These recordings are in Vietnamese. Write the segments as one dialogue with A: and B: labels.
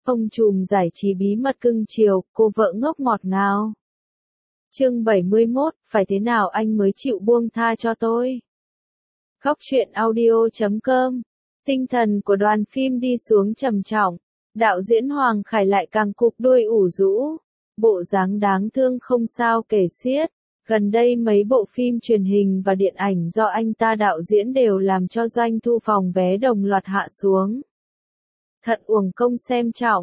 A: Ông trùm giải trí bí mật cưng chiều, cô vợ ngốc ngọt ngào. Chương 71, phải thế nào anh mới chịu buông tha cho tôi? Góc truyện audio.com. Tinh thần của đoàn phim đi xuống trầm trọng. Đạo diễn Hoàng Khải lại càng cụp đuôi ủ rũ. Bộ dáng đáng thương không sao kể xiết. Gần đây mấy bộ phim truyền hình và điện ảnh do anh ta đạo diễn đều làm cho doanh thu phòng vé đồng loạt hạ xuống. Thật uổng công xem trọng.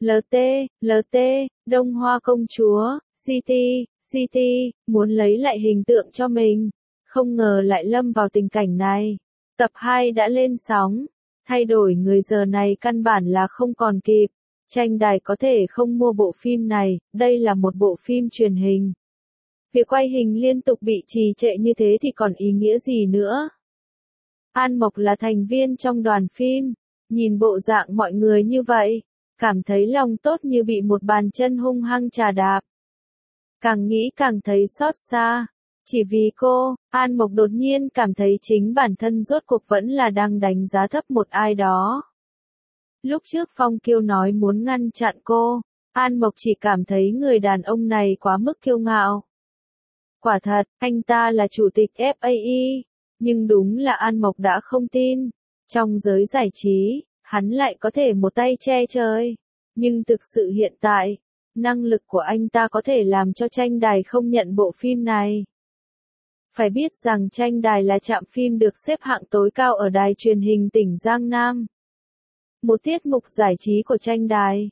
A: LT, Đông Hoa công chúa, CT, muốn lấy lại hình tượng cho mình. Không ngờ lại lâm vào tình cảnh này. Tập 2 đã lên sóng. Thay đổi người giờ này căn bản là không còn kịp. Tranh đài có thể không mua bộ phim này, đây là một bộ phim truyền hình. Việc quay hình liên tục bị trì trệ như thế thì còn ý nghĩa gì nữa? An Mộc là thành viên trong đoàn phim. Nhìn bộ dạng mọi người như vậy, cảm thấy lòng tốt như bị một bàn chân hung hăng chà đạp. Càng nghĩ càng thấy xót xa. Chỉ vì cô, An Mộc đột nhiên cảm thấy chính bản thân rốt cuộc vẫn là đang đánh giá thấp một ai đó. Lúc trước Phong Kiêu nói muốn ngăn chặn cô, An Mộc chỉ cảm thấy người đàn ông này quá mức kiêu ngạo. Quả thật, anh ta là chủ tịch FAI, nhưng đúng là An Mộc đã không tin. Trong giới giải trí, hắn lại có thể một tay che trời. Nhưng thực sự hiện tại, năng lực của anh ta có thể làm cho tranh đài không nhận bộ phim này. Phải biết rằng tranh đài là trạm phim được xếp hạng tối cao ở đài truyền hình tỉnh Giang Nam. Một tiết mục giải trí của tranh đài,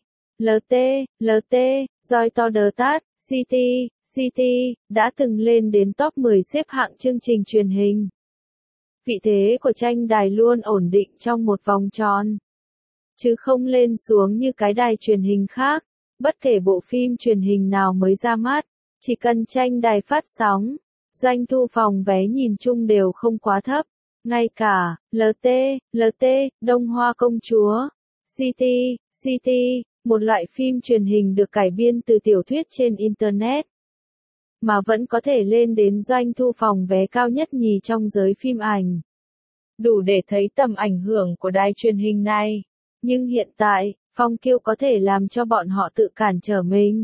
A: LT, Joy to the Tat, CT, đã từng lên đến top 10 xếp hạng chương trình truyền hình. Vị thế của tranh đài luôn ổn định trong một vòng tròn, chứ không lên xuống như cái đài truyền hình khác. Bất kể bộ phim truyền hình nào mới ra mắt, chỉ cần tranh đài phát sóng, doanh thu phòng vé nhìn chung đều không quá thấp. Ngay cả LT, Đông Hoa công chúa, CT, một loại phim truyền hình được cải biên từ tiểu thuyết trên Internet, mà vẫn có thể lên đến doanh thu phòng vé cao nhất nhì trong giới phim ảnh. Đủ để thấy tầm ảnh hưởng của đài truyền hình này. Nhưng hiện tại, Phong Kiêu có thể làm cho bọn họ tự cản trở mình.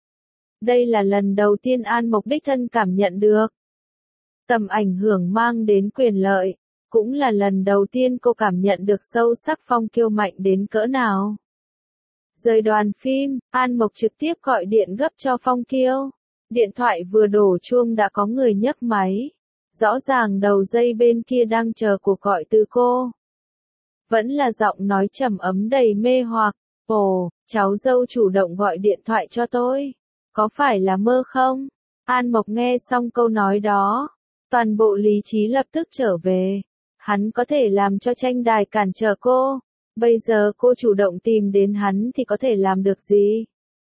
A: Đây là lần đầu tiên An Mộc đích thân cảm nhận được tầm ảnh hưởng mang đến quyền lợi. Cũng là lần đầu tiên cô cảm nhận được sâu sắc Phong Kiêu mạnh đến cỡ nào. Rời đoàn phim, An Mộc trực tiếp gọi điện gấp cho Phong Kiêu. Điện thoại vừa đổ chuông đã có người nhấc máy. Rõ ràng đầu dây bên kia đang chờ cuộc gọi từ cô. Vẫn là giọng nói trầm ấm đầy mê hoặc. Ồ, cháu dâu chủ động gọi điện thoại cho tôi. Có phải là mơ không? An Mộc nghe xong câu nói đó, toàn bộ lý trí lập tức trở về. Hắn có thể làm cho tranh đài cản trở cô. Bây giờ cô chủ động tìm đến hắn thì có thể làm được gì?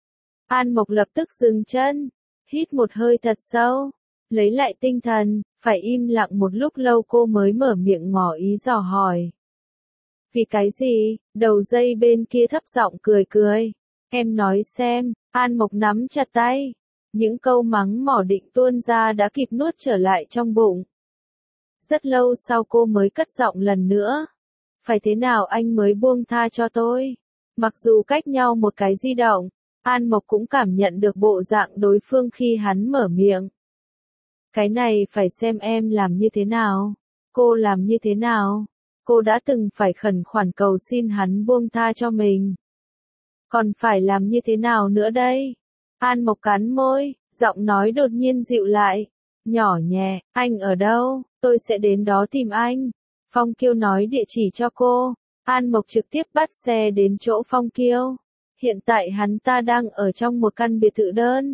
A: An Mộc lập tức dừng chân, hít một hơi thật sâu, lấy lại tinh thần, phải im lặng một lúc lâu cô mới mở miệng ngỏ ý dò hỏi. Vì cái gì? Đầu dây bên kia thấp giọng cười. Em nói xem. An Mộc nắm chặt tay. Những câu mắng mỏ định tuôn ra đã kịp nuốt trở lại trong bụng. Rất lâu sau cô mới cất giọng lần nữa. Phải thế nào anh mới buông tha cho tôi? Mặc dù cách nhau một cái di động, An Mộc cũng cảm nhận được bộ dạng đối phương khi hắn mở miệng. Cái này phải xem em làm như thế nào. Cô làm như thế nào? Cô đã từng phải khẩn khoản cầu xin hắn buông tha cho mình. Còn phải làm như thế nào nữa đây? An Mộc cắn môi, giọng nói đột nhiên dịu lại. Nhỏ nhẹ, anh ở đâu? Tôi sẽ đến đó tìm anh. Phong Kiêu nói địa chỉ cho cô. An Mộc trực tiếp bắt xe đến chỗ Phong Kiêu. Hiện tại hắn ta đang ở trong một căn biệt thự đơn.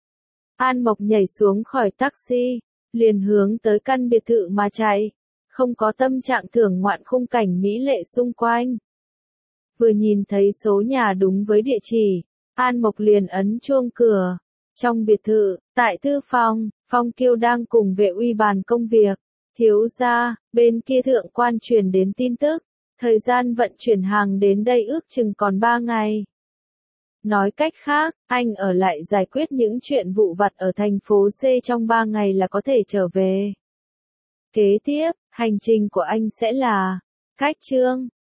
A: An Mộc nhảy xuống khỏi taxi, liền hướng tới căn biệt thự mà chạy. Không có tâm trạng thưởng ngoạn khung cảnh mỹ lệ xung quanh. Vừa nhìn thấy số nhà đúng với địa chỉ, An Mộc liền ấn chuông cửa. Trong biệt thự, tại thư phòng, Phong Kiêu đang cùng vệ uy bàn công việc. Thiếu gia, bên kia thượng quan truyền đến tin tức. Thời gian vận chuyển hàng đến đây ước chừng còn 3 ngày. Nói cách khác, anh ở lại giải quyết những chuyện vụn vặt ở thành phố C trong 3 ngày là có thể trở về. Kế tiếp, hành trình của anh sẽ là cách chương